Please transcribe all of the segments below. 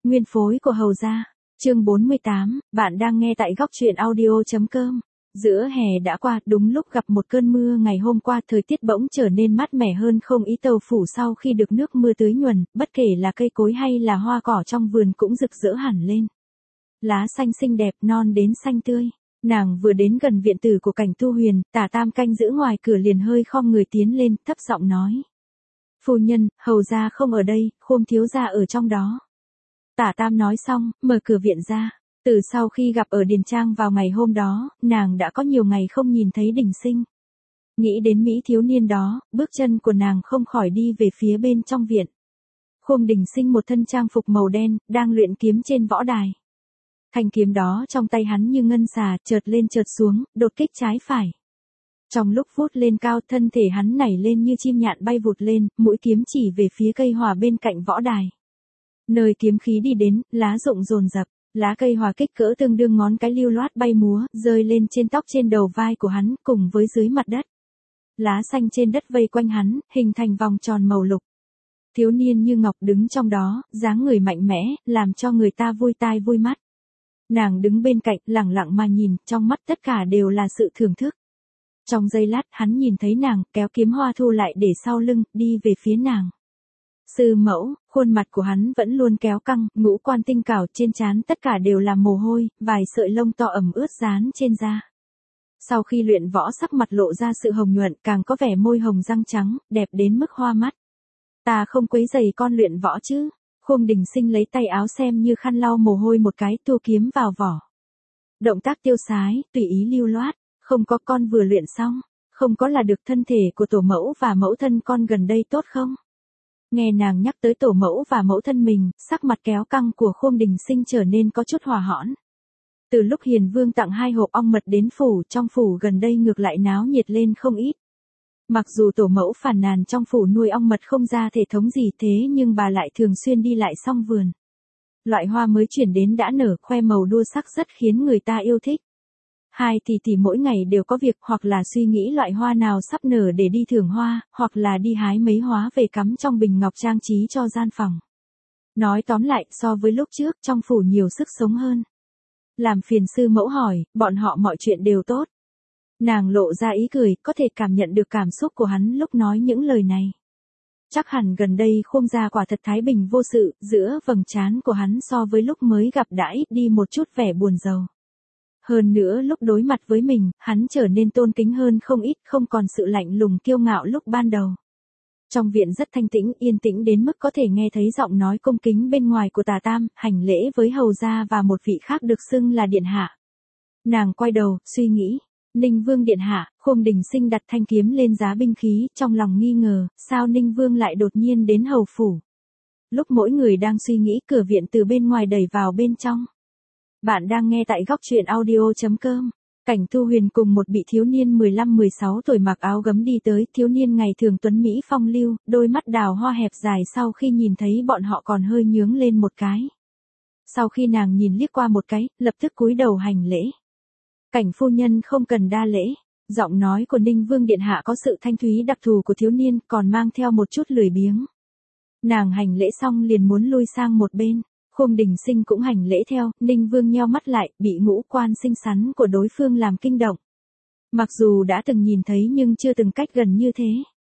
Nguyên phối của Hầu gia. Chương 48, bạn đang nghe tại góc truyện audio.com. Giữa hè đã qua, đúng lúc gặp một cơn mưa ngày hôm qua, thời tiết bỗng trở nên mát mẻ hơn không ý. Tàu Phủ sau khi được nước mưa tưới nhuần, bất kể là cây cối hay là hoa cỏ trong vườn cũng rực rỡ hẳn lên. Lá xanh xinh đẹp, non đến xanh tươi. Nàng vừa đến gần viện tử của Cảnh Tu Huyền, Tả Tam canh giữ ngoài cửa liền hơi khom người tiến lên, thấp giọng nói: "Phu nhân, Hầu gia không ở đây, Khôm thiếu gia ở trong đó." Tả Tam nói xong, mở cửa viện ra. Từ sau khi gặp ở Điền Trang vào ngày hôm đó, nàng đã có nhiều ngày không nhìn thấy Đình Sinh. Nghĩ đến Mỹ thiếu niên đó, bước chân của nàng không khỏi đi về phía bên trong viện. Khôm Đình Sinh một thân trang phục màu đen, đang luyện kiếm trên võ đài. Thanh kiếm đó trong tay hắn như ngân xà, chợt lên chợt xuống, đột kích trái phải. Trong lúc vút lên cao, thân thể hắn nảy lên như chim nhạn bay vụt lên, mũi kiếm chỉ về phía cây hòa bên cạnh võ đài. Nơi kiếm khí đi đến, lá rụng rồn rập, lá cây hòa kích cỡ tương đương ngón cái lưu loát bay múa, rơi lên trên tóc trên đầu vai của hắn, cùng với dưới mặt đất. Lá xanh trên đất vây quanh hắn, hình thành vòng tròn màu lục. Thiếu niên như ngọc đứng trong đó, dáng người mạnh mẽ, làm cho người ta vui tai vui mắt. Nàng đứng bên cạnh, lẳng lặng mà nhìn, trong mắt tất cả đều là sự thưởng thức. Trong giây lát, hắn nhìn thấy nàng, kéo kiếm hoa thu lại để sau lưng, đi về phía nàng. Sư mẫu, khuôn mặt của hắn vẫn luôn kéo căng, ngũ quan tinh xảo, trên trán tất cả đều là mồ hôi, vài sợi lông to ẩm ướt dán trên da. Sau khi luyện võ, sắc mặt lộ ra sự hồng nhuận, càng có vẻ môi hồng răng trắng, đẹp đến mức hoa mắt. "Ta không quấy rầy con luyện võ chứ?" Khôm Đình Sinh lấy tay áo xem như khăn lau mồ hôi một cái, thu kiếm vào vỏ. Động tác tiêu sái, tùy ý lưu loát. "Không có, con vừa luyện xong." "Không có là được, thân thể của tổ mẫu và mẫu thân con gần đây tốt không?" Nghe nàng nhắc tới tổ mẫu và mẫu thân mình, sắc mặt kéo căng của Khôm Đình Sinh trở nên có chút hòa hoãn. Từ lúc Hiền Vương tặng 2 hộp ong mật đến phủ, trong phủ gần đây ngược lại náo nhiệt lên không ít. Mặc dù tổ mẫu phàn nàn trong phủ nuôi ong mật không ra thể thống gì, thế nhưng bà lại thường xuyên đi lại song vườn. Loại hoa mới chuyển đến đã nở, khoe màu đua sắc rất khiến người ta yêu thích. Hai tỷ tỷ mỗi ngày đều có việc, hoặc là suy nghĩ loại hoa nào sắp nở để đi thưởng hoa, hoặc là đi hái mấy hoa về cắm trong bình ngọc trang trí cho gian phòng. Nói tóm lại, so với lúc trước, trong phủ nhiều sức sống hơn. "Làm phiền sư mẫu hỏi, bọn họ mọi chuyện đều tốt." Nàng lộ ra ý cười, có thể cảm nhận được cảm xúc của hắn lúc nói những lời này. Chắc hẳn gần đây Khôm gia quả thật thái bình vô sự, giữa vầng trán của hắn so với lúc mới gặp đã ít đi một chút vẻ buồn rầu. Hơn nữa lúc đối mặt với mình, hắn trở nên tôn kính hơn không ít, không còn sự lạnh lùng kiêu ngạo lúc ban đầu. Trong viện rất thanh tĩnh, yên tĩnh đến mức có thể nghe thấy giọng nói cung kính bên ngoài của Tả Tam, hành lễ với Hầu gia và một vị khác được xưng là điện hạ. Nàng quay đầu, suy nghĩ. "Ninh Vương điện hạ." Khôm Đình Sinh đặt thanh kiếm lên giá binh khí, trong lòng nghi ngờ, sao Ninh Vương lại đột nhiên đến hầu phủ. Lúc mỗi người đang suy nghĩ, cửa viện từ bên ngoài đẩy vào bên trong. Bạn đang nghe tại góc truyện audio.com. Cảnh Tu Huyền cùng một vị thiếu niên 15-16 tuổi mặc áo gấm đi tới, thiếu niên ngày thường tuấn mỹ phong lưu, đôi mắt đào hoa hẹp dài, sau khi nhìn thấy bọn họ còn hơi nhướng lên một cái. Sau khi nàng nhìn liếc qua một cái, lập tức cúi đầu hành lễ. "Cảnh phu nhân không cần đa lễ." Giọng nói của Ninh Vương điện hạ có sự thanh thúy đặc thù của thiếu niên, còn mang theo một chút lười biếng. Nàng hành lễ xong liền muốn lui sang một bên. Khôm Đình Sinh cũng hành lễ theo, Ninh Vương nheo mắt lại, bị ngũ quan xinh xắn của đối phương làm kinh động. Mặc dù đã từng nhìn thấy nhưng chưa từng cách gần như thế.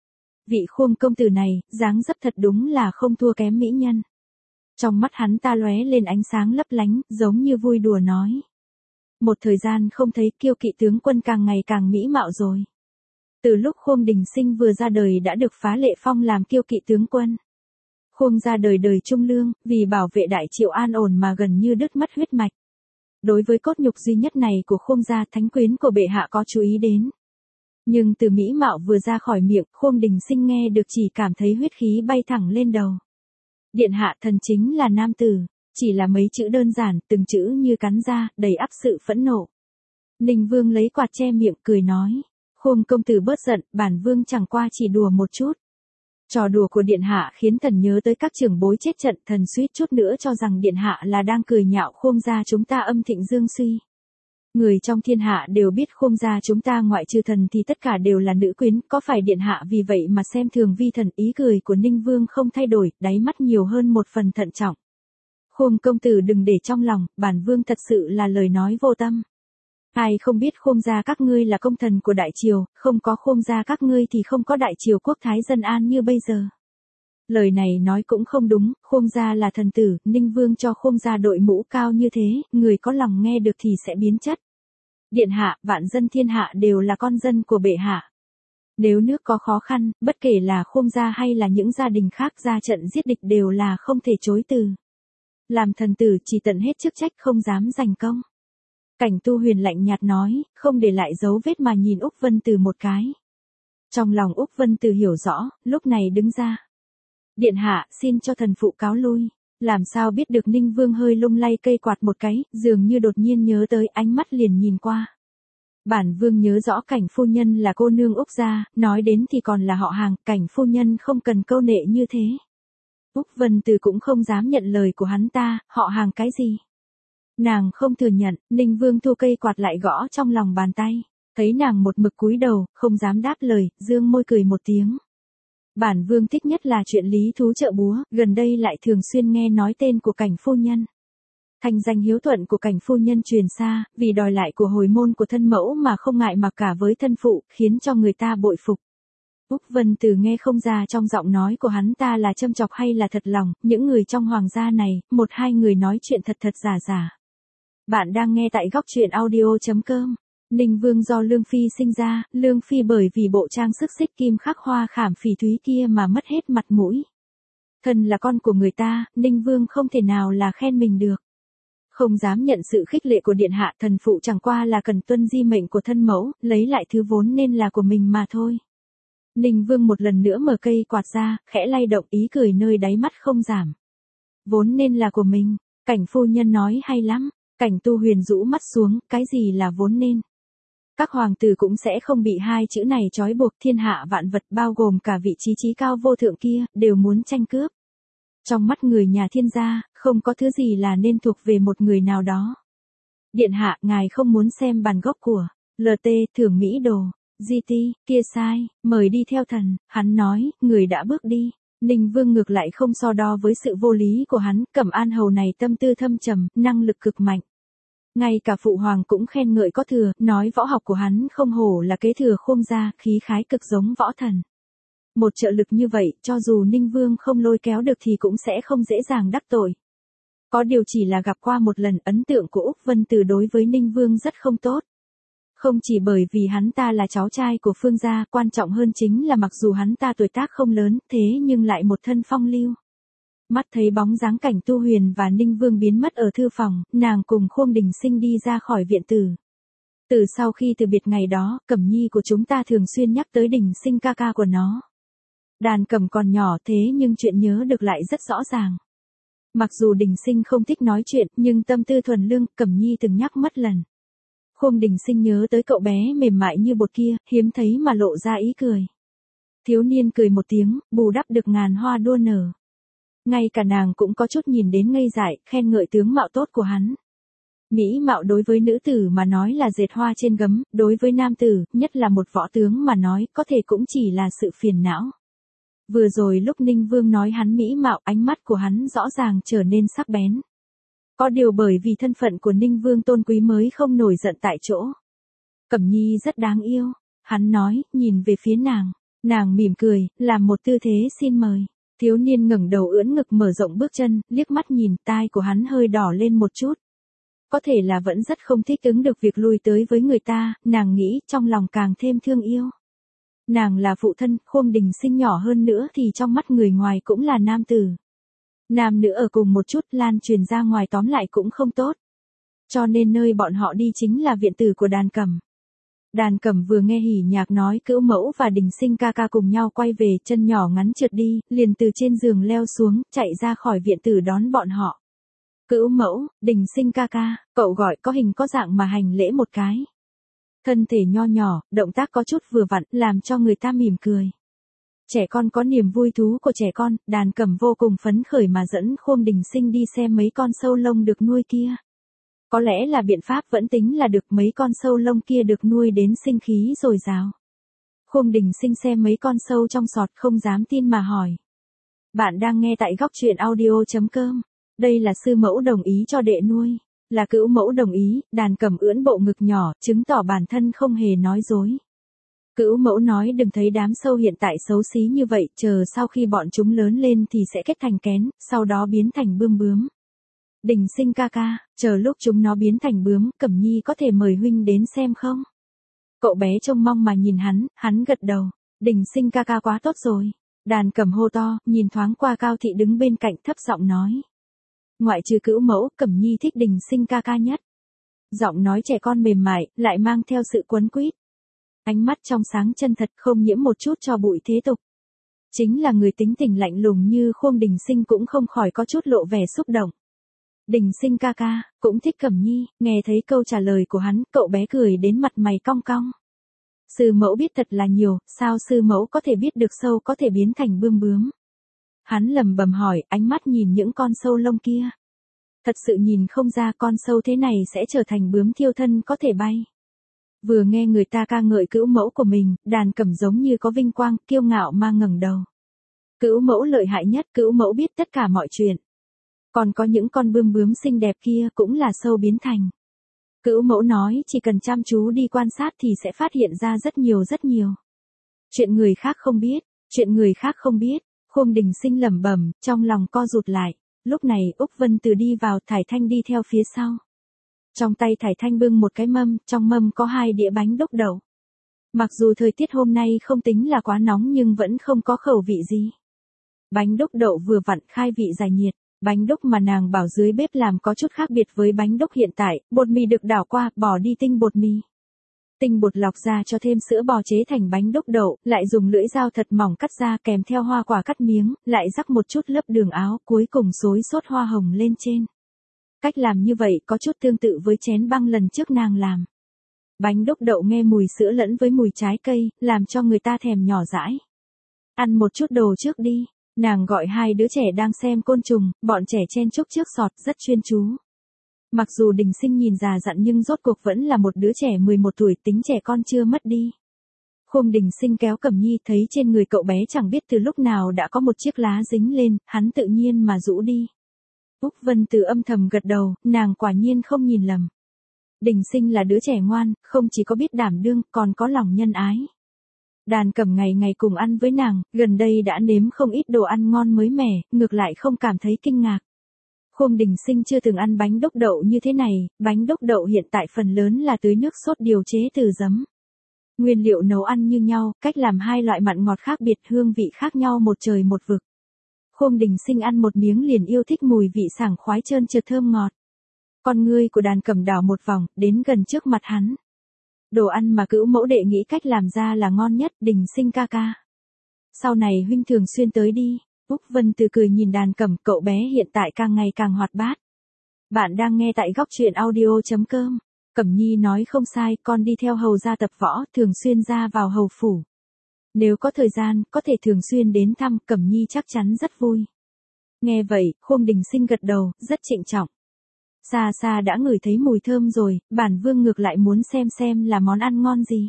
Vị Khôm công tử này, dáng dấp thật đúng là không thua kém mỹ nhân. Trong mắt hắn ta lóe lên ánh sáng lấp lánh, giống như vui đùa nói. "Một thời gian không thấy, Kiêu Kỵ tướng quân càng ngày càng mỹ mạo rồi." Từ lúc Khôm Đình Sinh vừa ra đời đã được Phá Lệ phong làm Kiêu Kỵ tướng quân. Khôm gia đời đời trung lương, vì bảo vệ Đại Triệu an ổn mà gần như đứt mất huyết mạch. Đối với cốt nhục duy nhất này của Khôm gia, thánh quyến của bệ hạ có chú ý đến. Nhưng từ mỹ mạo vừa ra khỏi miệng, Khôm Đình Sinh nghe được chỉ cảm thấy huyết khí bay thẳng lên đầu. "Điện hạ, thần chính là nam tử." Chỉ là mấy chữ đơn giản, từng chữ như cắn ra, đầy ắp sự phẫn nộ. Ninh Vương lấy quạt che miệng, cười nói. "Khôm công tử bớt giận, bản vương chẳng qua chỉ đùa một chút." Trò đùa của điện hạ khiến thần nhớ tới các trưởng bối chết trận, thần suýt chút nữa cho rằng điện hạ là đang cười nhạo Khôm gia chúng ta âm thịnh dương suy. Người trong thiên hạ đều biết Khôm gia chúng ta ngoại trừ thần thì tất cả đều là nữ quyến, có phải điện hạ vì vậy mà xem thường vi thần? Ý cười của Ninh Vương không thay đổi, đáy mắt nhiều hơn một phần thận trọng. Khương công tử đừng để trong lòng, bản vương thật sự là lời nói vô tâm. Ai không biết Khương gia các ngươi là công thần của đại triều, không có Khương gia các ngươi thì không có đại triều quốc thái dân an như bây giờ. Lời này nói cũng không đúng, Khương gia là thần tử, Ninh Vương cho Khương gia đội mũ cao như thế, người có lòng nghe được thì sẽ biến chất. Điện hạ, vạn dân thiên hạ đều là con dân của bệ hạ. Nếu nước có khó khăn, bất kể là Khương gia hay là những gia đình khác ra trận giết địch đều là không thể chối từ. Làm thần tử chỉ tận hết chức trách không dám giành công. Cảnh Tu Huyền lạnh nhạt nói, không để lại dấu vết mà nhìn Úc Vân Từ một cái. Trong lòng Úc Vân Từ hiểu rõ, lúc này đứng ra. Điện hạ, xin cho thần phụ cáo lui. Làm sao biết được Ninh Vương hơi lung lay cây quạt một cái, dường như đột nhiên nhớ tới, ánh mắt liền nhìn qua. Bản vương nhớ rõ Cảnh phu nhân là cô nương Úc gia, nói đến thì còn là họ hàng, Cảnh phu nhân không cần câu nệ như thế. Úc Vân Từ cũng không dám nhận lời của hắn ta, họ hàng cái gì. Nàng không thừa nhận, Ninh Vương thu cây quạt lại gõ trong lòng bàn tay. Thấy nàng một mực cúi đầu, không dám đáp lời, dương môi cười một tiếng. Bản vương thích nhất là chuyện lý thú trợ búa, gần đây lại thường xuyên nghe nói tên của Cảnh phu nhân. Thành danh hiếu thuận của Cảnh phu nhân truyền xa, vì đòi lại của hồi môn của thân mẫu mà không ngại mặc cả với thân phụ, khiến cho người ta bội phục. Úc Vân Từ nghe không ra trong giọng nói của hắn ta là châm chọc hay là thật lòng, những người trong hoàng gia này, một hai người nói chuyện thật thật giả giả. Bạn đang nghe tại góc truyện audio.com. Ninh Vương do Lương Phi sinh ra, Lương Phi bởi vì bộ trang sức xích kim khắc hoa khảm phỉ thúy kia mà mất hết mặt mũi. Thân là con của người ta, Ninh Vương không thể nào là khen mình được. Không dám nhận sự khích lệ của điện hạ, thần phụ chẳng qua là cần tuân di mệnh của thân mẫu, lấy lại thứ vốn nên là của mình mà thôi. Ninh Vương một lần nữa mở cây quạt ra, khẽ lay động, ý cười nơi đáy mắt không giảm. Vốn nên là của mình, Cảnh phu nhân nói hay lắm. Cảnh Tu Huyền rũ mắt xuống, cái gì là vốn nên. Các hoàng tử cũng sẽ không bị hai chữ này trói buộc, thiên hạ vạn vật bao gồm cả vị trí trí cao vô thượng kia, đều muốn tranh cướp. Trong mắt người nhà Thiên gia, không có thứ gì là nên thuộc về một người nào đó. Điện hạ, ngài không muốn xem bản gốc của LT Thưởng Mỹ Đồ, GT, kia sai, mời đi theo thần, hắn nói, người đã bước đi. Ninh Vương ngược lại không so đo với sự vô lý của hắn, Cẩm An hầu này tâm tư thâm trầm, năng lực cực mạnh. Ngay cả phụ hoàng cũng khen ngợi có thừa, nói võ học của hắn không hổ là kế thừa Khương gia, khí khái cực giống võ thần. Một trợ lực như vậy, cho dù Ninh Vương không lôi kéo được thì cũng sẽ không dễ dàng đắc tội. Có điều chỉ là gặp qua một lần, ấn tượng của Úc Vân Từ đối với Ninh Vương rất không tốt. Không chỉ bởi vì hắn ta là cháu trai của Phương gia, quan trọng hơn chính là mặc dù hắn ta tuổi tác không lớn, thế nhưng lại một thân phong lưu. Mắt thấy bóng dáng Cảnh Tu Huyền và Ninh Vương biến mất ở thư phòng, nàng cùng Khương Đình Sinh đi ra khỏi viện tử. Từ sau khi từ biệt ngày đó, Cẩm Nhi của chúng ta thường xuyên nhắc tới Đình Sinh ca ca của nó. Đàn Cẩm còn nhỏ thế nhưng chuyện nhớ được lại rất rõ ràng. Mặc dù Đình Sinh không thích nói chuyện, nhưng tâm tư thuần lương, Cẩm Nhi từng nhắc mất lần. Khương Đình Sinh nhớ tới cậu bé mềm mại như bột kia, hiếm thấy mà lộ ra ý cười. Thiếu niên cười một tiếng, bù đắp được ngàn hoa đua nở. Ngay cả nàng cũng có chút nhìn đến ngây dại, khen ngợi tướng mạo tốt của hắn. Mỹ mạo đối với nữ tử mà nói là dệt hoa trên gấm, đối với nam tử, nhất là một võ tướng mà nói, có thể cũng chỉ là sự phiền não. Vừa rồi lúc Ninh Vương nói hắn mỹ mạo, ánh mắt của hắn rõ ràng trở nên sắc bén. Có điều bởi vì thân phận của Ninh Vương tôn quý mới không nổi giận tại chỗ. Cẩm Nhi rất đáng yêu, hắn nói, nhìn về phía nàng. Nàng mỉm cười, làm một tư thế xin mời. Thiếu niên ngẩng đầu ưỡn ngực mở rộng bước chân, liếc mắt nhìn, tai của hắn hơi đỏ lên một chút. Có thể là vẫn rất không thích ứng được việc lui tới với người ta, nàng nghĩ, trong lòng càng thêm thương yêu. Nàng là phụ thân, Khương Đình Sinh nhỏ hơn nữa thì trong mắt người ngoài cũng là nam tử. Nam nữ ở cùng một chút, lan truyền ra ngoài tóm lại cũng không tốt. Cho nên nơi bọn họ đi chính là viện tử của Đàn Cẩm. Đàn Cẩm vừa nghe hỉ nhạc nói Cữu Mẫu và Đình Sinh ca ca cùng nhau quay về, chân nhỏ ngắn trượt đi, liền từ trên giường leo xuống, chạy ra khỏi viện tử đón bọn họ. Cữu Mẫu, Đình Sinh ca ca, cậu gọi có hình có dạng mà hành lễ một cái. Thân thể nho nhỏ, động tác có chút vừa vặn, làm cho người ta mỉm cười. Trẻ con có niềm vui thú của trẻ con, Đàn Cẩm vô cùng phấn khởi mà dẫn Khương Đình Sinh đi xem mấy con sâu lông được nuôi kia. Có lẽ là biện pháp vẫn tính là được, mấy con sâu lông kia được nuôi đến sinh khí dồi dào. Khương Đình Sinh xem mấy con sâu trong sọt không dám tin mà hỏi. Bạn đang nghe tại góc truyện audio.com. Đây là sư mẫu đồng ý cho đệ nuôi. Là cữu mẫu đồng ý, Đàn Cẩm ưỡn bộ ngực nhỏ, chứng tỏ bản thân không hề nói dối. Cữu mẫu nói đừng thấy đám sâu hiện tại xấu xí như vậy, chờ sau khi bọn chúng lớn lên thì sẽ kết thành kén, sau đó biến thành bươm bướm. Đình Sinh ca ca, chờ lúc chúng nó biến thành bướm, Cẩm Nhi có thể mời huynh đến xem không? Cậu bé trông mong mà nhìn hắn gật đầu. Đình Sinh ca ca quá tốt rồi. Đàn Cẩm hô to, nhìn thoáng qua Cao Thị đứng bên cạnh thấp giọng nói. Ngoại trừ cữu mẫu, Cẩm Nhi thích Đình Sinh ca ca nhất. Giọng nói trẻ con mềm mại, lại mang theo sự quấn quýt. Ánh mắt trong sáng chân thật, không nhiễm một chút cho bụi thế tục. Chính là người tính tình lạnh lùng như Khuông Đình Sinh cũng không khỏi có chút lộ vẻ xúc động. Đình Sinh ca ca, cũng thích Cẩm Nhi, nghe thấy câu trả lời của hắn, cậu bé cười đến mặt mày cong cong. Sư mẫu biết thật là nhiều, sao sư mẫu có thể biết được sâu có thể biến thành bươm bướm? Hắn lầm bầm hỏi, ánh mắt nhìn những con sâu lông kia. Thật sự nhìn không ra con sâu thế này sẽ trở thành bướm thiêu thân có thể bay. Vừa nghe người ta ca ngợi cữu mẫu của mình, Đàn Cẩm giống như có vinh quang, kiêu ngạo mà ngẩng đầu. Cữu mẫu lợi hại nhất, cữu mẫu biết tất cả mọi chuyện. Còn có những con bươm bướm xinh đẹp kia cũng là sâu biến thành. Cữu mẫu nói chỉ cần chăm chú đi quan sát thì sẽ phát hiện ra rất nhiều. Chuyện người khác không biết, Khuông Đình Sinh lẩm bẩm, trong lòng co rụt lại. Lúc này Úc Vân Từ đi vào, Thải Thanh đi theo phía sau. Trong tay Thải Thanh bưng một cái mâm, trong mâm có 2 đĩa bánh đúc đậu. Mặc dù thời tiết hôm nay không tính là quá nóng nhưng vẫn không có khẩu vị gì. Bánh đúc đậu vừa vặn khai vị giải nhiệt. Bánh đúc mà nàng bảo dưới bếp làm có chút khác biệt với bánh đúc hiện tại, bột mì được đảo qua, bỏ đi tinh bột mì. Tinh bột lọc ra cho thêm sữa bò chế thành bánh đúc đậu, lại dùng lưỡi dao thật mỏng cắt ra kèm theo hoa quả cắt miếng, lại rắc một chút lớp đường áo, cuối cùng xối sốt hoa hồng lên trên. Cách làm như vậy có chút tương tự với chén băng lần trước nàng làm. Bánh đúc đậu nghe mùi sữa lẫn với mùi trái cây, làm cho người ta thèm nhỏ dãi. Ăn một chút đồ trước đi. Nàng gọi 2 đứa trẻ đang xem côn trùng, bọn trẻ chen chúc trước sọt rất chuyên chú. Mặc dù Đình Sinh nhìn già dặn nhưng rốt cuộc vẫn là một đứa trẻ 11 tuổi, tính trẻ con chưa mất đi. Khuông Đình Sinh kéo Cẩm Nhi, thấy trên người cậu bé chẳng biết từ lúc nào đã có một chiếc lá dính lên, hắn tự nhiên mà rũ đi. Úc Vân Từ âm thầm gật đầu, nàng quả nhiên không nhìn lầm. Đình Sinh là đứa trẻ ngoan, không chỉ có biết đảm đương, còn có lòng nhân ái. Đàn Cẩm ngày ngày cùng ăn với nàng, gần đây đã nếm không ít đồ ăn ngon mới mẻ, ngược lại không cảm thấy kinh ngạc. Khuông Đình Sinh chưa từng ăn bánh đúc đậu như thế này, bánh đúc đậu hiện tại phần lớn là tưới nước sốt điều chế từ giấm. Nguyên liệu nấu ăn như nhau, cách làm 2 loại mặn ngọt khác biệt, hương vị khác nhau một trời một vực. Khuông Đình Sinh ăn một miếng liền yêu thích mùi vị sảng khoái trơn trượt thơm ngọt. Con ngươi của Đàn Cẩm đảo một vòng, đến gần trước mặt hắn. Đồ ăn mà cữu mẫu đệ nghĩ cách làm ra là ngon nhất, Đình Sinh ca ca. Sau này huynh thường xuyên tới đi. Úc Vân Từ cười nhìn Đàn Cẩm, cậu bé hiện tại càng ngày càng hoạt bát. Bạn đang nghe tại góc truyện audio.com. Cẩm Nhi nói không sai, con đi theo hầu ra tập võ, thường xuyên ra vào hầu phủ. Nếu có thời gian, có thể thường xuyên đến thăm, Cẩm Nhi chắc chắn rất vui. Nghe vậy, Khuông Đình Sinh gật đầu, rất trịnh trọng. Xa xa đã ngửi thấy mùi thơm rồi, bản vương ngược lại muốn xem là món ăn ngon gì.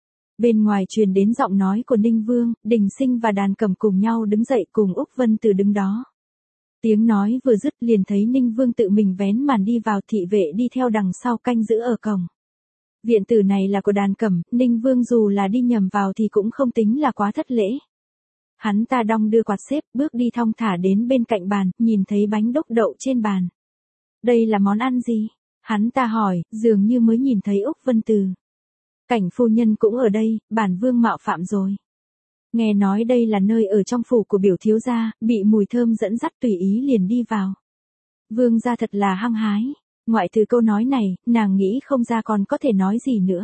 Bên ngoài truyền đến giọng nói của Ninh Vương, Đình Sinh và Đàn Cẩm cùng nhau đứng dậy cùng Úc Vân Từ đứng đó. Tiếng nói vừa dứt liền thấy Ninh Vương tự mình vén màn đi vào, thị vệ đi theo đằng sau canh giữ ở cổng. Viện tử này là của Đàn Cẩm, Ninh Vương dù là đi nhầm vào thì cũng không tính là quá thất lễ. Hắn ta đong đưa quạt xếp, bước đi thong thả đến bên cạnh bàn, nhìn thấy bánh đúc đậu trên bàn. Đây là món ăn gì? Hắn ta hỏi, dường như mới nhìn thấy Úc Vân Từ. Cảnh phu nhân cũng ở đây, bản vương mạo phạm rồi. Nghe nói đây là nơi ở trong phủ của biểu thiếu gia, bị mùi thơm dẫn dắt tùy ý liền đi vào. Vương gia thật là hăng hái. Ngoại trừ câu nói này, nàng nghĩ không ra còn có thể nói gì nữa.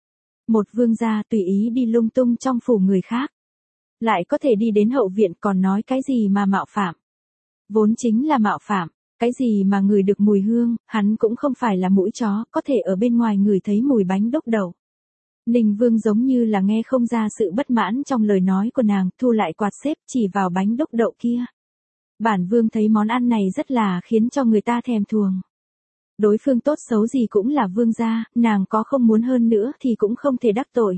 Một vương gia tùy ý đi lung tung trong phủ người khác. Lại có thể đi đến hậu viện còn nói cái gì mà mạo phạm. Vốn chính là mạo phạm. Cái gì mà ngửi được mùi hương, hắn cũng không phải là mũi chó, có thể ở bên ngoài ngửi thấy mùi bánh đúc đậu. Ninh Vương giống như là nghe không ra sự bất mãn trong lời nói của nàng, thu lại quạt xếp chỉ vào bánh đúc đậu kia. Bản vương thấy món ăn này rất là khiến cho người ta thèm thuồng. Đối phương tốt xấu gì cũng là vương gia, nàng có không muốn hơn nữa thì cũng không thể đắc tội.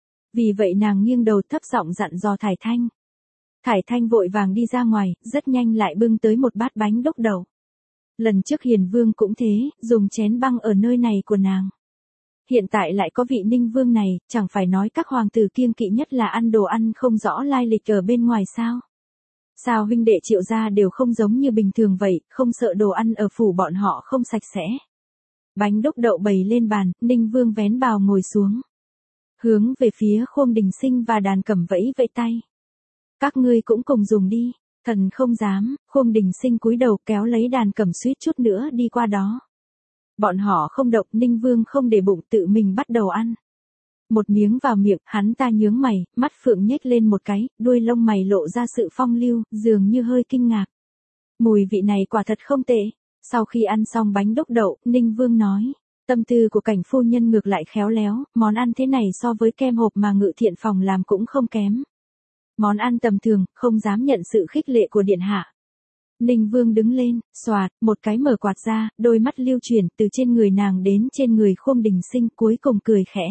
Vì vậy nàng nghiêng đầu thấp giọng dặn dò Thải Thanh. Thải Thanh vội vàng đi ra ngoài, rất nhanh lại bưng tới một bát bánh đúc đậu. Lần trước Hiền Vương cũng thế, dùng chén băng ở nơi này của nàng. Hiện tại lại có vị Ninh Vương này, chẳng phải nói các hoàng tử kiêng kỵ nhất là ăn đồ ăn không rõ lai lịch ở bên ngoài sao? Sao huynh đệ Triệu gia đều không giống như bình thường vậy, không sợ đồ ăn ở phủ bọn họ không sạch sẽ? Bánh đúc đậu bày lên bàn, Ninh Vương vén bào ngồi xuống. Hướng về phía Khôn Đình Sinh và đàn cẩm vẫy vẫy tay. Các ngươi cũng cùng dùng đi. Thần không dám, Khôn Đình Sinh cúi đầu kéo lấy đàn cẩm suýt chút nữa đi qua đó. Bọn họ không động, Ninh Vương không để bụng tự mình bắt đầu ăn. Một miếng vào miệng, hắn ta nhướng mày, mắt phượng nhếch lên một cái, đuôi lông mày lộ ra sự phong lưu, dường như hơi kinh ngạc. Mùi vị này quả thật không tệ. Sau khi ăn xong bánh đúc đậu, Ninh Vương nói. Tâm tư của Cảnh phu nhân ngược lại khéo léo, món ăn thế này so với kem hộp mà Ngự Thiện phòng làm cũng không kém. Món ăn tầm thường, không dám nhận sự khích lệ của điện hạ. Ninh Vương đứng lên, xoạt, một cái mở quạt ra, đôi mắt lưu chuyển từ trên người nàng đến trên người Khôn Đình Sinh, cuối cùng cười khẽ.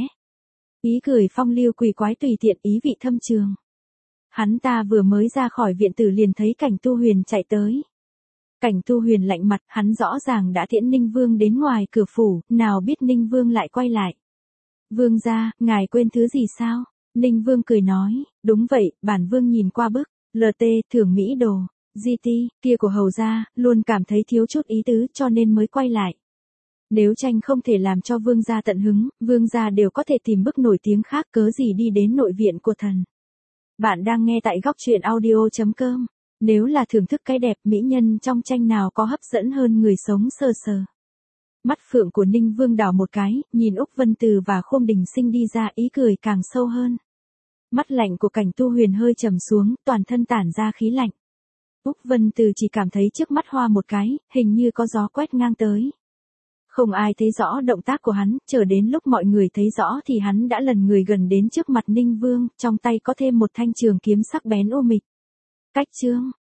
Ý cười phong lưu quỷ quái tùy tiện, ý vị thâm trường. Hắn ta vừa mới ra khỏi viện tử liền thấy Cảnh Tu Huyền chạy tới. Cảnh Tu Huyền lạnh mặt, hắn rõ ràng đã tiễn Ninh Vương đến ngoài cửa phủ, nào biết Ninh Vương lại quay lại. Vương gia, ngài quên thứ gì sao? Ninh Vương cười nói, đúng vậy, bản Vương nhìn qua bức, LT, thưởng Mỹ đồ, GT, kia của hầu gia, luôn cảm thấy thiếu chút ý tứ cho nên mới quay lại. Nếu tranh không thể làm cho Vương gia tận hứng, Vương gia đều có thể tìm bức nổi tiếng khác, cớ gì đi đến nội viện của thần. Bạn đang nghe tại góc truyện audio.com. Nếu là thưởng thức cái đẹp, mỹ nhân trong tranh nào có hấp dẫn hơn người sống sờ sờ. Mắt phượng của Ninh Vương đảo một cái, nhìn Úc Vân Từ và Khôn Đình Sinh đi ra, ý cười càng sâu hơn. Mắt lạnh của Cảnh Tu Huyền hơi trầm xuống, toàn thân tản ra khí lạnh. Úc Vân Từ chỉ cảm thấy trước mắt hoa một cái, hình như có gió quét ngang tới. Không ai thấy rõ động tác của hắn, chờ đến lúc mọi người thấy rõ thì hắn đã lần người gần đến trước mặt Ninh Vương, trong tay có thêm một thanh trường kiếm sắc bén ô mịch. Cách chương